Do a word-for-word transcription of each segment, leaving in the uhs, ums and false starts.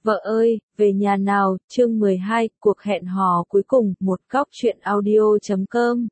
Vợ ơi, về nhà nào, chương mười hai, cuộc hẹn hò cuối cùng, một góc truyện audio chấm com.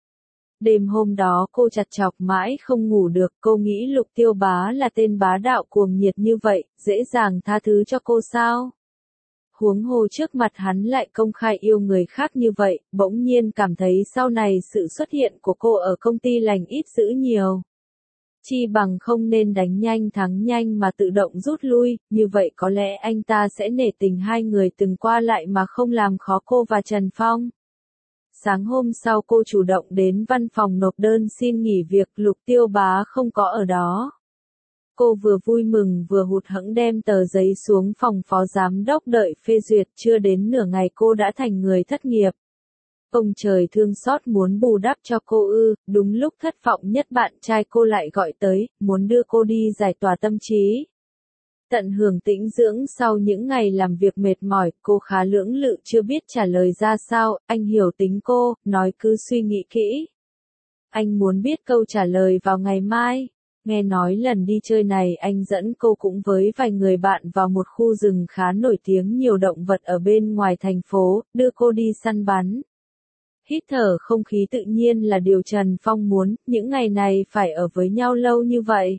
Đêm hôm đó cô chặt chọc mãi không ngủ được, cô nghĩ Lục Tiêu Bá là tên bá đạo cuồng nhiệt như vậy, dễ dàng tha thứ cho cô sao? Huống hồ trước mặt hắn lại công khai yêu người khác như vậy, bỗng nhiên cảm thấy sau này sự xuất hiện của cô ở công ty lành ít dữ nhiều. Chi bằng không nên đánh nhanh thắng nhanh mà tự động rút lui, như vậy có lẽ anh ta sẽ nể tình hai người từng qua lại mà không làm khó cô và Trần Phong. Sáng hôm sau cô chủ động đến văn phòng nộp đơn xin nghỉ việc, Lục Tiêu Bá không có ở đó. Cô vừa vui mừng vừa hụt hẫng đem tờ giấy xuống phòng phó giám đốc đợi phê duyệt, chưa đến nửa ngày cô đã thành người thất nghiệp. Ông trời thương xót muốn bù đắp cho cô ư, đúng lúc thất vọng nhất bạn trai cô lại gọi tới, muốn đưa cô đi giải tỏa tâm trí. Tận hưởng tĩnh dưỡng sau những ngày làm việc mệt mỏi, cô khá lưỡng lự chưa biết trả lời ra sao, anh hiểu tính cô, nói cứ suy nghĩ kỹ. Anh muốn biết câu trả lời vào ngày mai. Nghe nói lần đi chơi này anh dẫn cô cũng với vài người bạn vào một khu rừng khá nổi tiếng nhiều động vật ở bên ngoài thành phố, đưa cô đi săn bắn. Hít thở không khí tự nhiên là điều Trần Phong muốn, những ngày này phải ở với nhau lâu như vậy.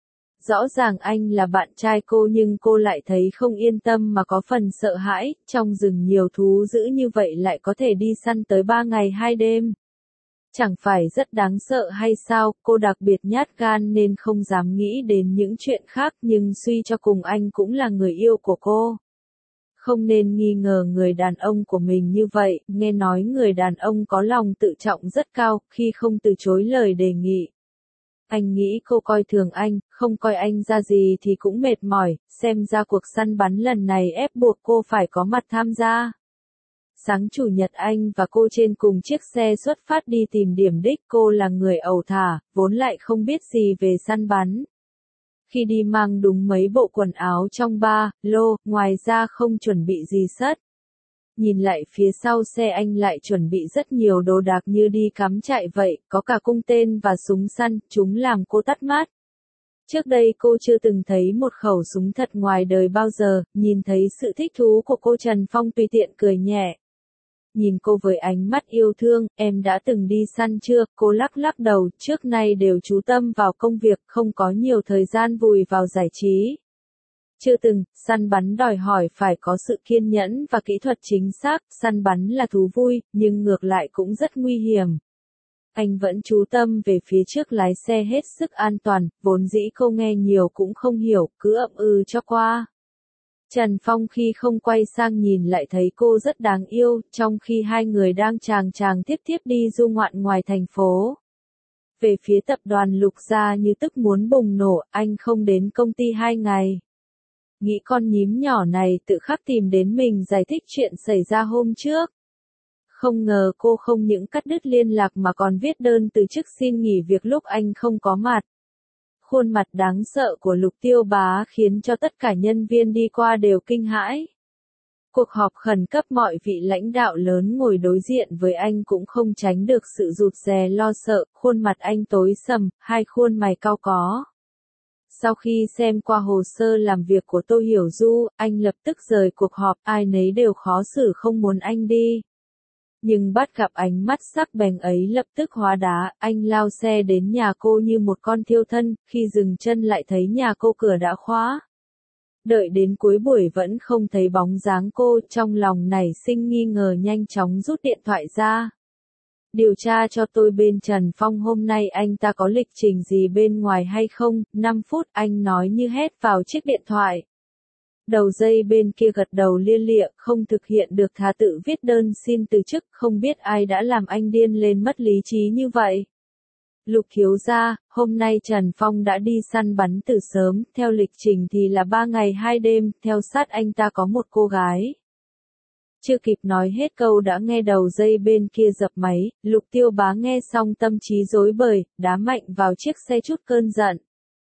Rõ ràng anh là bạn trai cô nhưng cô lại thấy không yên tâm mà có phần sợ hãi, trong rừng nhiều thú dữ như vậy lại có thể đi săn tới ba ngày hai đêm. Chẳng phải rất đáng sợ hay sao, cô đặc biệt nhát gan nên không dám nghĩ đến những chuyện khác nhưng suy cho cùng anh cũng là người yêu của cô. Không nên nghi ngờ người đàn ông của mình như vậy, nghe nói người đàn ông có lòng tự trọng rất cao, khi không từ chối lời đề nghị. Anh nghĩ cô coi thường anh, không coi anh ra gì thì cũng mệt mỏi, xem ra cuộc săn bắn lần này ép buộc cô phải có mặt tham gia. Sáng chủ nhật anh và cô trên cùng chiếc xe xuất phát đi tìm điểm đích, cô là người ẩu thả, vốn lại không biết gì về săn bắn. Khi đi mang đúng mấy bộ quần áo trong ba lô, ngoài ra không chuẩn bị gì sất. Nhìn lại phía sau xe anh lại chuẩn bị rất nhiều đồ đạc như đi cắm trại vậy, có cả cung tên và súng săn, chúng làm cô tắt mắt. Trước đây cô chưa từng thấy một khẩu súng thật ngoài đời bao giờ, nhìn thấy sự thích thú của cô Trần Phong tùy tiện cười nhẹ. Nhìn cô với ánh mắt yêu thương, em đã từng đi săn chưa? Cô lắc lắc đầu, trước nay đều chú tâm vào công việc, không có nhiều thời gian vùi vào giải trí. Chưa từng, săn bắn đòi hỏi phải có sự kiên nhẫn và kỹ thuật chính xác, săn bắn là thú vui, nhưng ngược lại cũng rất nguy hiểm. Anh vẫn chú tâm về phía trước lái xe hết sức an toàn, vốn dĩ cô nghe nhiều cũng không hiểu, cứ ậm ừ cho qua. Trần Phong khi không quay sang nhìn lại thấy cô rất đáng yêu, trong khi hai người đang chàng chàng tiếp tiếp đi du ngoạn ngoài thành phố. Về phía tập đoàn Lục Gia như tức muốn bùng nổ, anh không đến công ty hai ngày. Nghĩ con nhím nhỏ này tự khắc tìm đến mình giải thích chuyện xảy ra hôm trước. Không ngờ cô không những cắt đứt liên lạc mà còn viết đơn từ chức xin nghỉ việc lúc anh không có mặt. Khuôn mặt đáng sợ của Lục Tiêu Bá khiến cho tất cả nhân viên đi qua đều kinh hãi. Cuộc họp khẩn cấp mọi vị lãnh đạo lớn ngồi đối diện với anh cũng không tránh được sự rụt rè lo sợ, khuôn mặt anh tối sầm, hai khuôn mày cau có. Sau khi xem qua hồ sơ làm việc của Tô Hiểu Du, anh lập tức rời cuộc họp, ai nấy đều khó xử không muốn anh đi. Nhưng bắt gặp ánh mắt sắc bén ấy lập tức hóa đá, anh lao xe đến nhà cô như một con thiêu thân, khi dừng chân lại thấy nhà cô cửa đã khóa. Đợi đến cuối buổi vẫn không thấy bóng dáng cô, trong lòng nảy sinh nghi ngờ nhanh chóng rút điện thoại ra. Điều tra cho tôi bên Trần Phong hôm nay anh ta có lịch trình gì bên ngoài hay không, năm phút anh nói như hét vào chiếc điện thoại. Đầu dây bên kia gật đầu lia lịa, không thực hiện được thà tự viết đơn xin từ chức, không biết ai đã làm anh điên lên mất lý trí như vậy. Lục thiếu gia, hôm nay Trần Phong đã đi săn bắn từ sớm, theo lịch trình thì là ba ngày hai đêm, theo sát anh ta có một cô gái. Chưa kịp nói hết câu đã nghe đầu dây bên kia dập máy, Lục Tiêu Bá nghe xong tâm trí rối bời, đá mạnh vào chiếc xe chút cơn giận.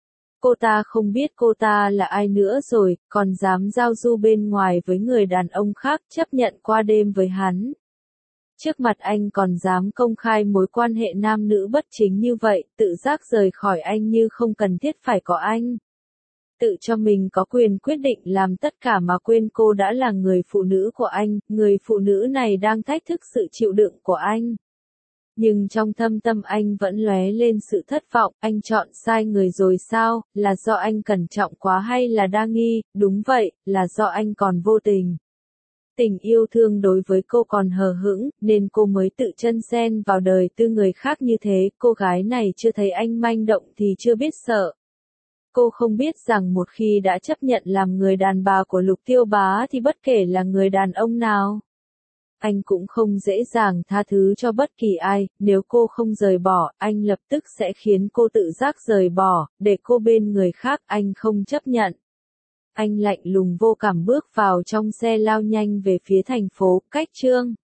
Cô ta không biết cô ta là ai nữa rồi, còn dám giao du bên ngoài với người đàn ông khác, chấp nhận qua đêm với hắn. Trước mặt anh còn dám công khai mối quan hệ nam nữ bất chính như vậy, tự giác rời khỏi anh như không cần thiết phải có anh. Tự cho mình có quyền quyết định làm tất cả mà quên cô đã là người phụ nữ của anh, người phụ nữ này đang thách thức sự chịu đựng của anh. Nhưng trong thâm tâm anh vẫn lóe lên sự thất vọng, anh chọn sai người rồi sao, là do anh cẩn trọng quá hay là đa nghi, đúng vậy, là do anh còn vô tình. Tình yêu thương đối với cô còn hờ hững, nên cô mới tự chân xen vào đời tư người khác như thế, cô gái này chưa thấy anh manh động thì chưa biết sợ. Cô không biết rằng một khi đã chấp nhận làm người đàn bà của Lục Tiêu Bá thì bất kể là người đàn ông nào, anh cũng không dễ dàng tha thứ cho bất kỳ ai, nếu cô không rời bỏ, anh lập tức sẽ khiến cô tự giác rời bỏ, để cô bên người khác, anh không chấp nhận. Anh lạnh lùng vô cảm bước vào trong xe lao nhanh về phía thành phố, cách Trương